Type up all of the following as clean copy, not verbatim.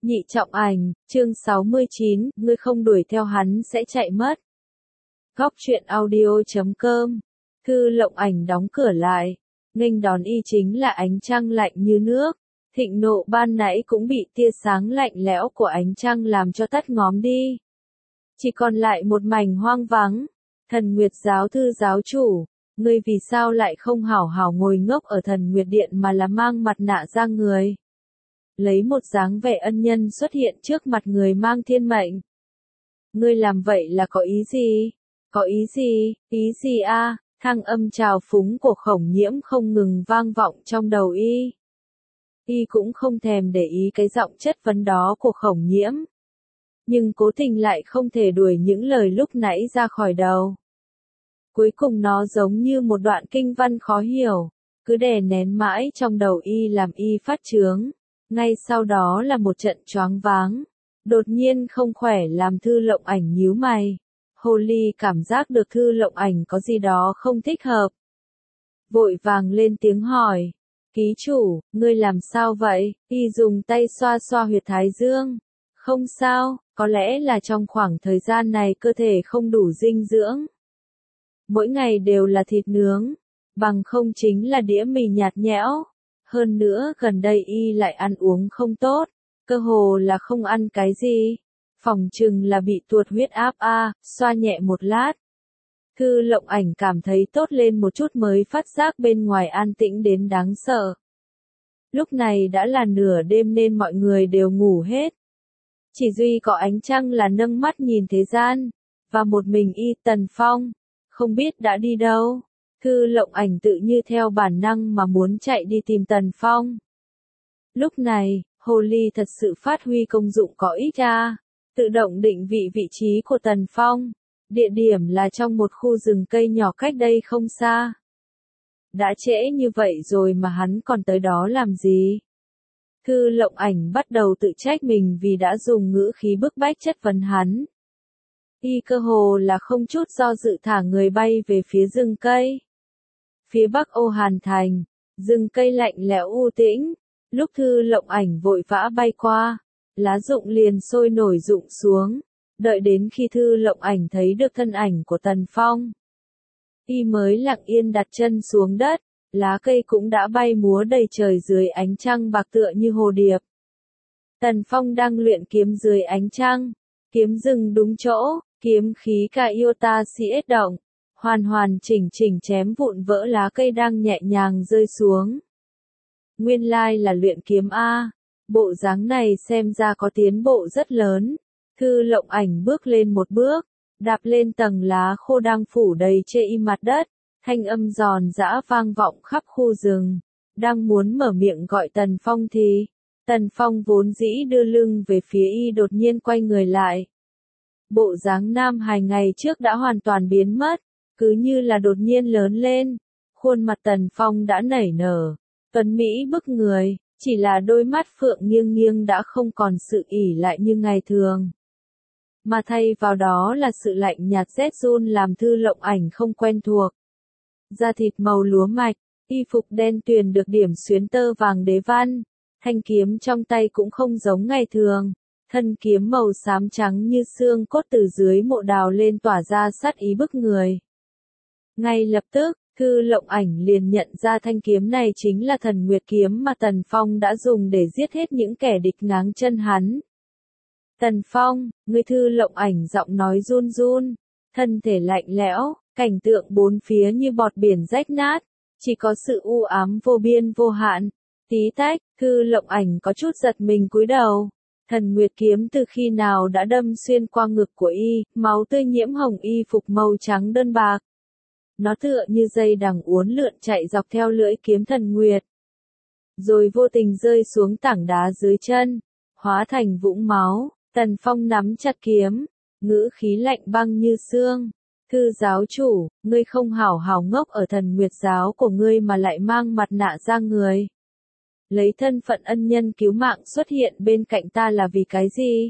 Nhị trọng ảnh, chương 69, ngươi không đuổi theo hắn sẽ chạy mất. Góc truyện audio.com. Thư Lộng Ảnh đóng cửa lại, nghênh đón y chính là ánh trăng lạnh như nước. Thịnh nộ ban nãy cũng bị tia sáng lạnh lẽo của ánh trăng làm cho tắt ngóm đi. Chỉ còn lại một mảnh hoang vắng. Thần Nguyệt giáo thư giáo chủ, ngươi vì sao lại không hảo hảo ngồi ngốc ở Thần Nguyệt điện mà là mang mặt nạ ra người? Lấy một dáng vẻ ân nhân xuất hiện trước mặt người mang thiên mệnh. Ngươi làm vậy là có ý gì? Có ý gì? Ý gì a? Thăng âm trào phúng của Khổng Nhiễm không ngừng vang vọng trong đầu y. Y cũng không thèm để ý cái giọng chất vấn đó của Khổng Nhiễm. Nhưng cố tình lại không thể đuổi những lời lúc nãy ra khỏi đầu. Cuối cùng nó giống như một đoạn kinh văn khó hiểu, cứ đè nén mãi trong đầu y làm y phát chướng. Ngay sau đó là một trận choáng váng. Đột nhiên không khỏe làm Thư Lộng Ảnh nhíu mày. Hồ ly cảm giác được Thư Lộng Ảnh có gì đó không thích hợp. Vội vàng lên tiếng hỏi. Ký chủ, ngươi làm sao vậy? Y dùng tay xoa xoa huyệt thái dương. Không sao, có lẽ là trong khoảng thời gian này cơ thể không đủ dinh dưỡng. Mỗi ngày đều là thịt nướng, bằng không chính là đĩa mì nhạt nhẽo. Hơn nữa gần đây y lại ăn uống không tốt, cơ hồ là không ăn cái gì. Phỏng chừng là bị tuột huyết áp a, xoa nhẹ một lát. Thư Lộng Ảnh cảm thấy tốt lên một chút mới phát giác bên ngoài an tĩnh đến đáng sợ. Lúc này đã là nửa đêm nên mọi người đều ngủ hết. Chỉ duy có ánh trăng là nâng mắt nhìn thế gian, và một mình y Tần Phong, không biết đã đi đâu. Thư Lộng Ảnh tự như theo bản năng mà muốn chạy đi tìm Tần Phong. Lúc này, hồ ly thật sự phát huy công dụng có ích ra, tự động định vị vị trí của Tần Phong. Địa điểm là trong một khu rừng cây nhỏ cách đây không xa. Đã trễ như vậy rồi mà hắn còn tới đó làm gì? Thư Lộng Ảnh bắt đầu tự trách mình vì đã dùng ngữ khí bức bách chất vấn hắn. Y cơ hồ là không chút do dự thả người bay về phía rừng cây. Phía bắc Ô Hàn Thành, rừng cây lạnh lẽo u tĩnh, lúc Thư Lộng Ảnh vội vã bay qua, lá rụng liền sôi nổi rụng xuống, đợi đến khi Thư Lộng Ảnh thấy được thân ảnh của Tần Phong. Y mới lặng yên đặt chân xuống đất, lá cây cũng đã bay múa đầy trời dưới ánh trăng bạc tựa như hồ điệp. Tần Phong đang luyện kiếm dưới ánh trăng, kiếm dừng đúng chỗ, kiếm khí Kaiota siết động. Hoàn hoàn chỉnh chỉnh chém vụn vỡ lá cây đang nhẹ nhàng rơi xuống. Nguyên lai là luyện kiếm A. Bộ dáng này xem ra có tiến bộ rất lớn. Thư Lộng Ảnh bước lên một bước, đạp lên tầng lá khô đang phủ đầy trên mặt đất. Thanh âm giòn giã vang vọng khắp khu rừng. Đang muốn mở miệng gọi Tần Phong thì Tần Phong vốn dĩ đưa lưng về phía y đột nhiên quay người lại. Bộ dáng nam hài ngày trước đã hoàn toàn biến mất. Cứ như là đột nhiên lớn lên, khuôn mặt Tần Phong đã nảy nở, tuấn mỹ bức người, chỉ là đôi mắt phượng nghiêng nghiêng đã không còn sự ỉ lại như ngày thường. Mà thay vào đó là sự lạnh nhạt rét run làm Thư Lộng Ảnh không quen thuộc. Da thịt màu lúa mạch, y phục đen tuyền được điểm xuyến tơ vàng đế văn, thanh kiếm trong tay cũng không giống ngày thường. Thân kiếm màu xám trắng như xương cốt từ dưới mộ đào lên tỏa ra sát ý bức người. Ngay lập tức, Thư Lộng Ảnh liền nhận ra thanh kiếm này chính là Thần Nguyệt kiếm mà Tần Phong đã dùng để giết hết những kẻ địch ngáng chân hắn. Tần Phong, người Thư Lộng Ảnh giọng nói run run, thân thể lạnh lẽo, cảnh tượng bốn phía như bọt biển rách nát, chỉ có sự u ám vô biên vô hạn. Tí tách, Thư Lộng Ảnh có chút giật mình cúi đầu. Thần Nguyệt kiếm từ khi nào đã đâm xuyên qua ngực của y, máu tươi nhiễm hồng y phục màu trắng đơn bạc. Nó tựa như dây đằng uốn lượn chạy dọc theo lưỡi kiếm Thần Nguyệt. Rồi vô tình rơi xuống tảng đá dưới chân, hóa thành vũng máu. Tần Phong nắm chặt kiếm, ngữ khí lạnh băng như xương. Thư giáo chủ, ngươi không hảo hảo ngốc ở Thần Nguyệt giáo của ngươi mà lại mang mặt nạ ra người. Lấy thân phận ân nhân cứu mạng xuất hiện bên cạnh ta là vì cái gì?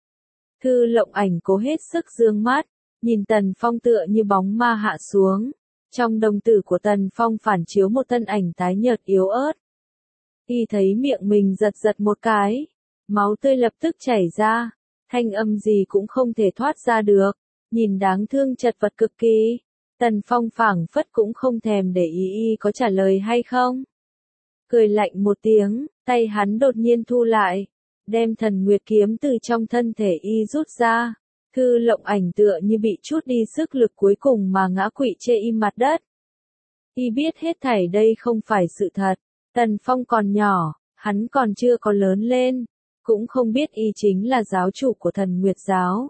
Thư Lộng Ảnh cố hết sức dương mắt, nhìn Tần Phong tựa như bóng ma hạ xuống. Trong đồng tử của Tần Phong phản chiếu một thân ảnh tái nhợt yếu ớt. Y thấy miệng mình giật giật một cái. máu tươi lập tức chảy ra, thanh âm gì cũng không thể thoát ra được, nhìn đáng thương chật vật cực kỳ. Tần Phong phảng phất cũng không thèm để ý y có trả lời hay không. Cười lạnh một tiếng, tay hắn đột nhiên thu lại, đem Thần Nguyệt kiếm từ trong thân thể y rút ra. Thư Lộng Ảnh tựa như bị chút đi sức lực cuối cùng mà ngã quỵ trên im mặt đất. Y biết hết thảy đây không phải sự thật, Tần Phong còn nhỏ, hắn còn chưa có lớn lên, cũng không biết y chính là giáo chủ của Thần Nguyệt giáo.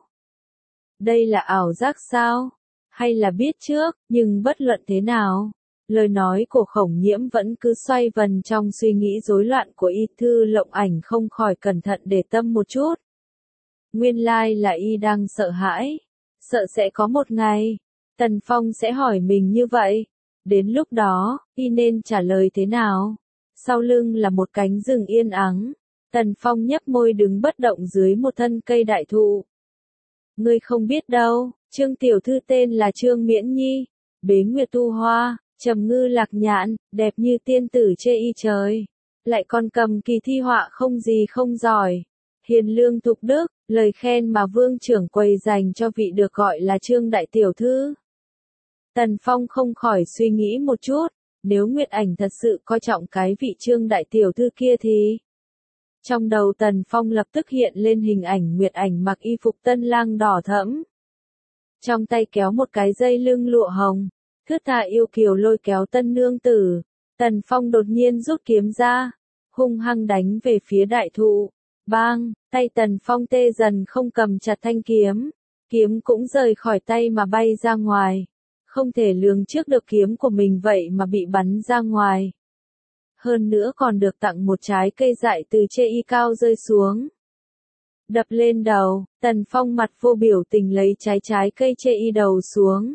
Đây là ảo giác sao? Hay là biết trước, nhưng bất luận thế nào, lời nói của Khổng Nhiễm vẫn cứ xoay vần trong suy nghĩ rối loạn của y. Thư Lộng Ảnh không khỏi cẩn thận để tâm một chút. Nguyên lai là y đang sợ hãi, sợ sẽ có một ngày, Tần Phong sẽ hỏi mình như vậy. Đến lúc đó, y nên trả lời thế nào? Sau lưng là một cánh rừng yên ắng, Tần Phong nhấp môi đứng bất động dưới một thân cây đại thụ. Ngươi không biết đâu, Trương tiểu thư tên là Trương Miễn Nhi, bế nguyệt tu hoa, trầm ngư lạc nhạn, đẹp như tiên tử chê y trời. Lại còn cầm kỳ thi họa không gì không giỏi. Hiền lương thục đức, lời khen mà Vương trưởng quầy dành cho vị được gọi là Trương đại tiểu thư. Tần Phong không khỏi suy nghĩ một chút, nếu Nguyệt Ảnh thật sự coi trọng cái vị Trương đại tiểu thư kia thì... Trong đầu Tần Phong lập tức hiện lên hình ảnh Nguyệt Ảnh mặc y phục tân lang đỏ thẫm. Trong tay kéo một cái dây lưng lụa hồng, thướt tha yêu kiều lôi kéo tân nương tử. Tần Phong đột nhiên rút kiếm ra, hung hăng đánh về phía đại thụ. Bang, tay Tần Phong tê dần không cầm chặt thanh kiếm. Kiếm cũng rời khỏi tay mà bay ra ngoài. Không thể lường trước được kiếm của mình vậy mà bị bắn ra ngoài. Hơn nữa còn được tặng một trái cây dại từ trên y cao rơi xuống. Đập lên đầu, Tần Phong mặt vô biểu tình lấy trái cây trên y đầu xuống.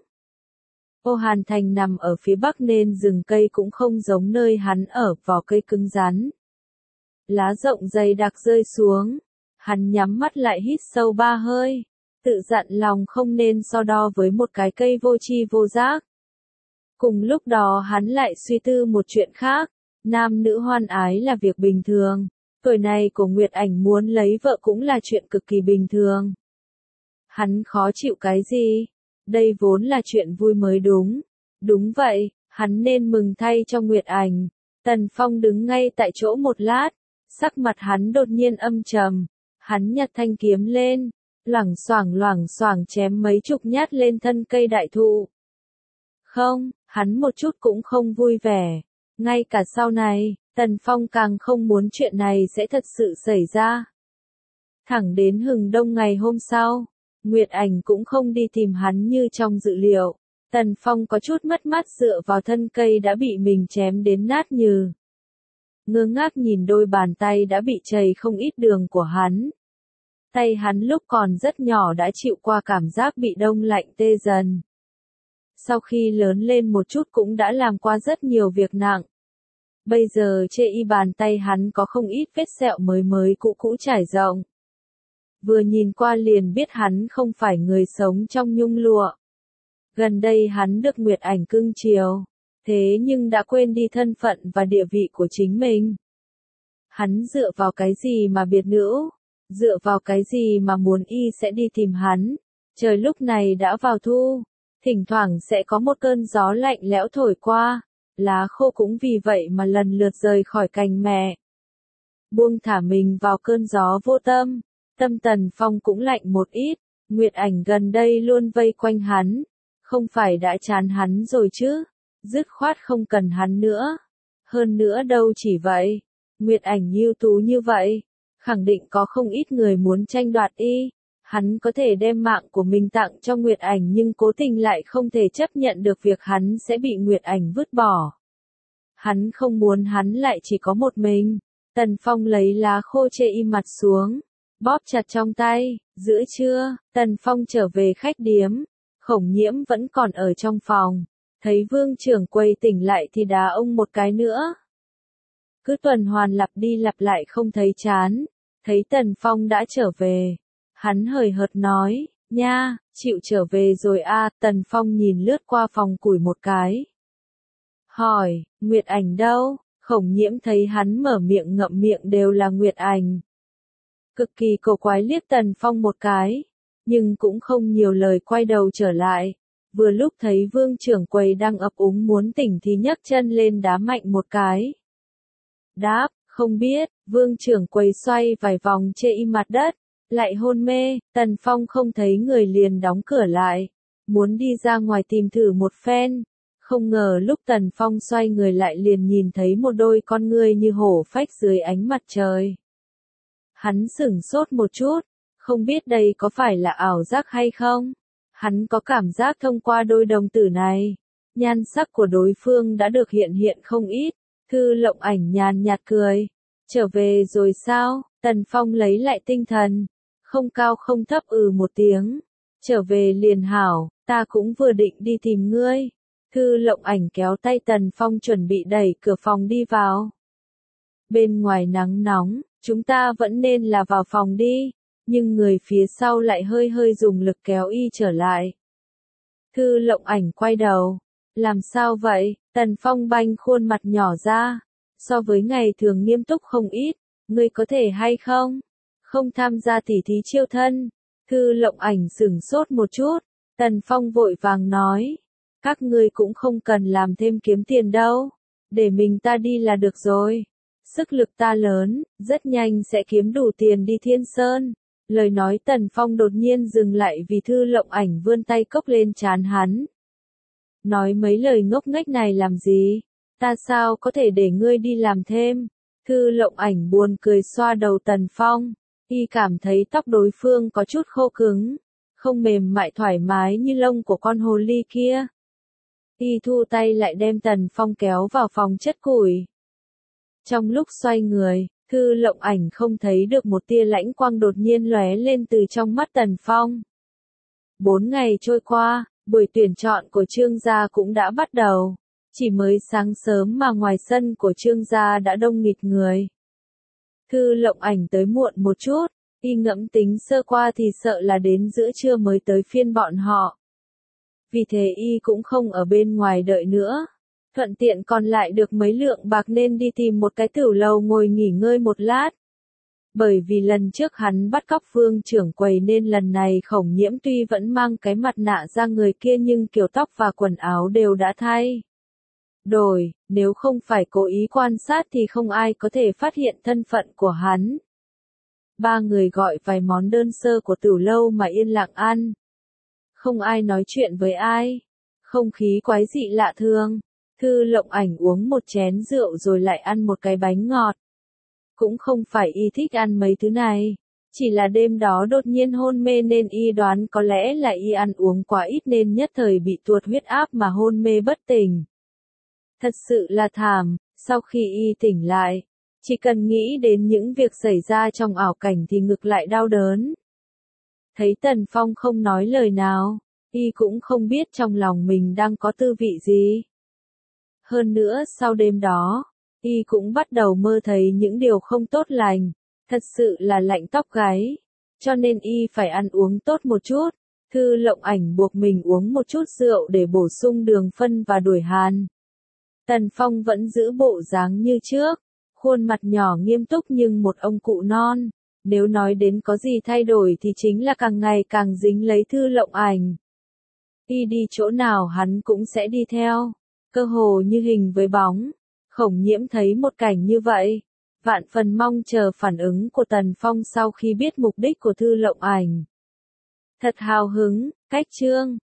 Ô Hàn Thành nằm ở phía bắc nên rừng cây cũng không giống nơi hắn ở, vỏ cây cứng rắn. Lá rộng dày đặc rơi xuống, hắn nhắm mắt lại hít sâu 3 hơi, tự dặn lòng không nên so đo với một cái cây vô tri vô giác. Cùng lúc đó hắn lại suy tư một chuyện khác, nam nữ hoan ái là việc bình thường, tuổi này của Nguyệt Ảnh muốn lấy vợ cũng là chuyện cực kỳ bình thường. Hắn khó chịu cái gì? Đây vốn là chuyện vui mới đúng. Đúng vậy, hắn nên mừng thay cho Nguyệt Ảnh. Tần Phong đứng ngay tại chỗ một lát, sắc mặt hắn đột nhiên âm trầm. Hắn nhặt thanh kiếm lên, loảng xoảng chém mấy chục nhát lên thân cây đại thụ. Không, hắn một chút cũng không vui vẻ. Ngay cả sau này, Tần Phong càng không muốn chuyện này sẽ thật sự xảy ra. Thẳng đến hừng đông ngày hôm sau, Nguyệt Ảnh cũng không đi tìm hắn như trong dự liệu. Tần Phong có chút mất mát dựa vào thân cây đã bị mình chém đến nát nhừ. Ngơ ngác nhìn đôi bàn tay đã bị chảy không ít đường của hắn. Tay hắn lúc còn rất nhỏ đã chịu qua cảm giác bị đông lạnh tê dần. Sau khi lớn lên một chút cũng đã làm qua rất nhiều việc nặng. Bây giờ trên y bàn tay hắn có không ít vết sẹo mới cũ trải rộng. Vừa nhìn qua liền biết hắn không phải người sống trong nhung lụa. Gần đây hắn được Nguyệt Ảnh cưng chiều, thế nhưng đã quên đi thân phận và địa vị của chính mình. Hắn dựa vào cái gì mà biệt nữ? Dựa vào cái gì mà muốn y sẽ đi tìm hắn? Trời lúc này đã vào thu, thỉnh thoảng sẽ có một cơn gió lạnh lẽo thổi qua, lá khô cũng vì vậy mà lần lượt rời khỏi cành mẹ. Buông thả mình vào cơn gió vô tâm, tâm Tần Phong cũng lạnh một ít. Nguyệt Ảnh gần đây luôn vây quanh hắn, không phải đã chán hắn rồi chứ, dứt khoát không cần hắn nữa. Hơn nữa đâu chỉ vậy, Nguyệt Ảnh ưu tú như vậy, khẳng định có không ít người muốn tranh đoạt y. Hắn có thể đem mạng của mình tặng cho Nguyệt Ảnh nhưng cố tình lại không thể chấp nhận được việc hắn sẽ bị Nguyệt Ảnh vứt bỏ. Hắn không muốn hắn lại chỉ có một mình. Tần Phong lấy lá khô chê im mặt xuống, bóp chặt trong tay. Giữa trưa, Tần Phong trở về khách điếm. Khổng Nhiễm vẫn còn ở trong phòng. Thấy Vương trưởng quầy tỉnh lại thì đá ông một cái nữa. Cứ tuần hoàn lặp đi lặp lại không thấy chán. Thấy Tần Phong đã trở về, hắn hời hợt nói, nha, chịu trở về rồi à. Tần Phong nhìn lướt qua phòng củi một cái. Hỏi, Nguyệt Ảnh đâu? Khổng Nhiễm thấy hắn mở miệng ngậm miệng đều là Nguyệt Ảnh. cực kỳ cổ quái liếc Tần Phong một cái, nhưng cũng không nhiều lời quay đầu trở lại. Vừa lúc thấy Vương trưởng quầy đang ấp úng muốn tỉnh thì nhấc chân lên đá mạnh một cái. Đáp, không biết, Vương trưởng quầy xoay vài vòng chê im mặt đất, lại hôn mê. Tần Phong không thấy người liền đóng cửa lại, muốn đi ra ngoài tìm thử một phen. Không ngờ lúc Tần Phong xoay người lại liền nhìn thấy một đôi con ngươi như hổ phách dưới ánh mặt trời. Hắn sửng sốt một chút, không biết đây có phải là ảo giác hay không? Hắn có cảm giác thông qua đôi đồng tử này, nhan sắc của đối phương đã được hiện hiện không ít. Thư Lộng Ảnh nhàn nhạt cười. Trở về rồi sao? Tần Phong lấy lại tinh thần, không cao không thấp một tiếng. Trở về liền hảo, ta cũng vừa định đi tìm ngươi. Thư Lộng Ảnh kéo tay Tần Phong chuẩn bị đẩy cửa phòng đi vào. Bên ngoài nắng nóng, chúng ta vẫn nên là vào phòng đi, nhưng người phía sau lại hơi hơi dùng lực kéo y trở lại. Thư Lộng Ảnh quay đầu. Làm sao vậy? Tần Phong banh khuôn mặt nhỏ ra. So với ngày thường nghiêm túc không ít, ngươi có thể hay không? Không tham gia tỉ thí chiêu thân. Thư Lộng Ảnh sửng sốt một chút. Tần Phong vội vàng nói. Các ngươi cũng không cần làm thêm kiếm tiền đâu. Để mình ta đi là được rồi. Sức lực ta lớn, rất nhanh sẽ kiếm đủ tiền đi Thiên Sơn. Lời nói Tần Phong đột nhiên dừng lại vì Thư Lộng Ảnh vươn tay cốc lên trán hắn. Nói mấy lời ngốc nghếch này làm gì? Ta sao có thể để ngươi đi làm thêm? Thư Lộng Ảnh buồn cười xoa đầu Tần Phong. Y cảm thấy tóc đối phương có chút khô cứng, không mềm mại thoải mái như lông của con hồ ly kia. Y thu tay lại đem Tần Phong kéo vào phòng chất củi. Trong lúc xoay người, Thư Lộng Ảnh không thấy được một tia lãnh quang đột nhiên lóe lên từ trong mắt Tần Phong. 4 ngày trôi qua, buổi tuyển chọn của Trương gia cũng đã bắt đầu. Chỉ mới sáng sớm mà ngoài sân của Trương gia đã đông nghịt người. Thư Lộng Ảnh tới muộn một chút, y ngẫm tính sơ qua thì sợ là đến giữa trưa mới tới phiên bọn họ. Vì thế y cũng không ở bên ngoài đợi nữa. Thuận tiện còn lại được mấy lượng bạc nên đi tìm một cái tửu lầu ngồi nghỉ ngơi một lát. Bởi vì lần trước hắn bắt cóc Vương trưởng quầy nên lần này Khổng Nhiễm tuy vẫn mang cái mặt nạ ra người kia nhưng kiểu tóc và quần áo đều đã thay đổi, nếu không phải cố ý quan sát thì không ai có thể phát hiện thân phận của hắn. Ba người gọi vài món đơn sơ của tửu lâu mà yên lặng ăn. Không ai nói chuyện với ai. Không khí quái dị lạ thường. Thư Lộng Ảnh uống một chén rượu rồi lại ăn một cái bánh ngọt. Cũng không phải y thích ăn mấy thứ này. Chỉ là đêm đó đột nhiên hôn mê nên y đoán có lẽ là y ăn uống quá ít nên nhất thời bị tuột huyết áp mà hôn mê bất tỉnh. Thật sự là thảm, sau khi y tỉnh lại, chỉ cần nghĩ đến những việc xảy ra trong ảo cảnh thì ngực lại đau đớn. Thấy Tần Phong không nói lời nào, y cũng không biết trong lòng mình đang có tư vị gì. Hơn nữa sau đêm đó, y cũng bắt đầu mơ thấy những điều không tốt lành, thật sự là lạnh tóc gáy, cho nên y phải ăn uống tốt một chút. Thư Lộng Ảnh buộc mình uống một chút rượu để bổ sung đường phân và đuổi hàn. Tần Phong vẫn giữ bộ dáng như trước, khuôn mặt nhỏ nghiêm túc nhưng một ông cụ non. Nếu nói đến có gì thay đổi thì chính là càng ngày càng dính lấy Thư Lộng Ảnh. Y đi chỗ nào hắn cũng sẽ đi theo, cơ hồ như hình với bóng. Khổng Nhiễm thấy một cảnh như vậy, vạn phần mong chờ phản ứng của Tần Phong sau khi biết mục đích của Thư Lộng Ảnh. Thật hào hứng, cách chương.